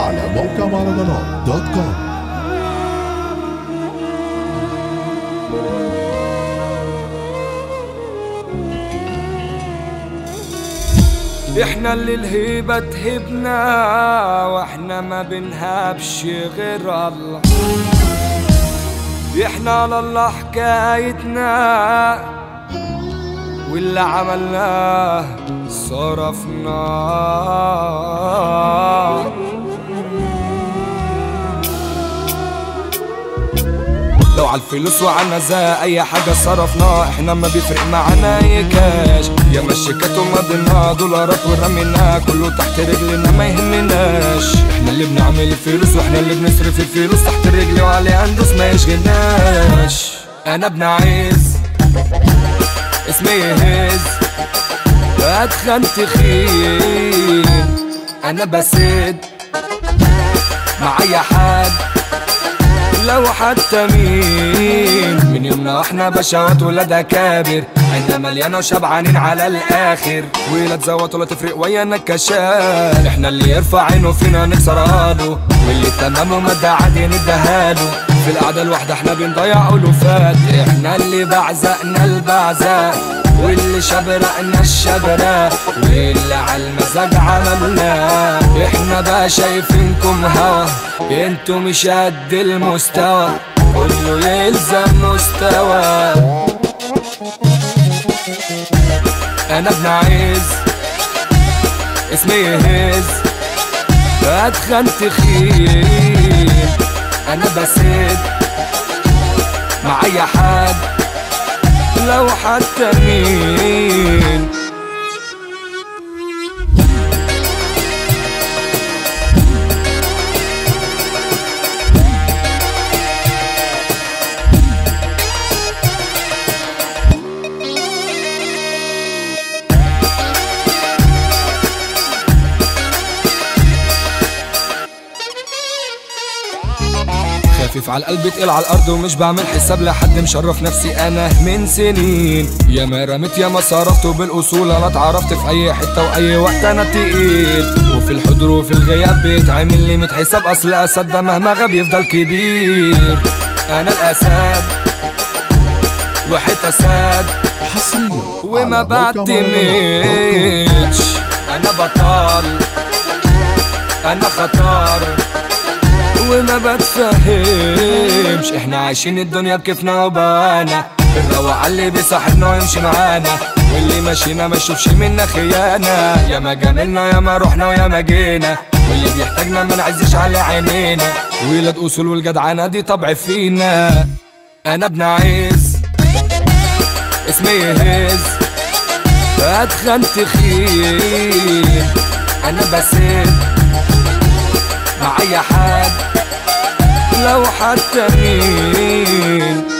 على موقع مهرجانات دوت كوم. احنا اللي الهيبة تهبنا واحنا ما بنهابش غير الله. احنا على الله حكايتنا واللي عملناه صرفناه. لو عالفلوس وعنا زي اي حاجة صرفناه، احنا ما بيفرق معانا اي كاش. يا مشيكات ومضينا دولارات ورمينا كله تحت رجلنا ما يهمناش. احنا اللي بنعمل الفلوس واحنا اللي بنصرف الفلوس تحت الرجل وعليها ندوس ما يشغلناش. انا ابن عز اسمي يهز اتخن تخين، انا بسد مع اي حد لو حتى مين. من يومنا واحنا بشوات ولاد اكابر، عيننا مليانه وشبعانين على الاخر. ولا تزوت ولا تفرق ويانا الكشال. احنا اللي يرفع عينه فينا نكسر عاده، واللي تمام ومدى عادي ندهاله. في القعده الواحده احنا بنضيع الوفات. احنا اللي بعزقنا البعزاء واللي شبرقنا الشبرة واللي عالمزاج عملنا. احنا بقى شايفينكم هوا انتو مش قد المستوى، كله يلزم مستوى. انا ابن عز اسمي يهز اتخن تخين، انا بسد مع اي حد لو حتى مين. خفيف على القلب تقيل على الارض ومش بعمل حساب لحد، مشرف نفسي انا من سنين. يا ما رميت يا ما صرفت وبالاصول انا اتعرفت في اي حته واي وقت انا تقيل. وفي الحضور وفي الغياب بيتعمل لي متحساب، اصل اسد ده مهما غاب يفضل كبير. انا الاسد وحيت اسد وما بعتمدش. انا بطل انا خطر وما بتفهمش. احنا عايشين الدنيا بكيفنا وبانا، الروعة اللي بيصاحبنا ويمشي معانا، واللي ماشينا ما يشوفش منا خيانة. يا ما جاملنا يا ما روحنا ويا ما جينا، واللي بيحتاجنا ما نعزش على عينينا. ولاد اصول والجدعانة دي طبع فينا. انا ابن عز اسمي يهز اتخن تخين، انا بسد مع اي حد لو حتى مين.